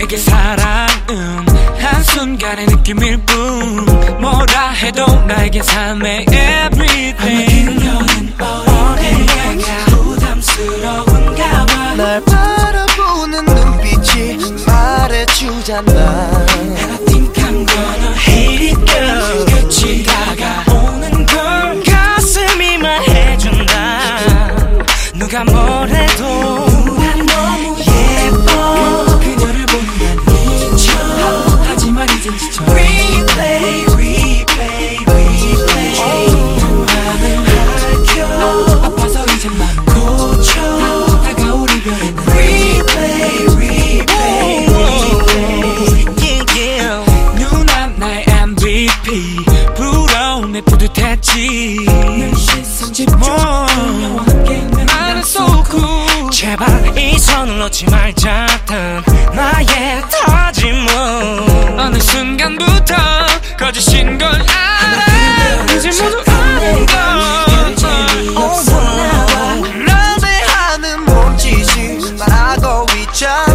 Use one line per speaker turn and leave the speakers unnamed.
내게 사랑은 한순간의 느낌일 뿐 뭐라 해도 나에겐 삶의 everything 그녀는 어디가 부담스러운가 봐
날 바라보는 눈빛이 말해주잖아
And I think I'm gonna hate it girl 끝이 다가오는 걸 가슴이 말해준다 누가 뭐래도 난 너무 예뻐 그녀를 보면 난 미쳐 하지만 이젠 지쳐 Replay replay replay 통화는 할겨 아파서 이젠 맘 고쳐 다가올 이별에는 Replay replay replay 누나 나의 MVP 부러움에 뿌듯했지 늘 시선 집중 나는 so cool 제발 이 손을 놓지 말자던 나의 다짐은 어느 순간부터 거짓인 걸 알아 이제 모두 아는 걸
널 대하는 몸짓이 말하고 있잖아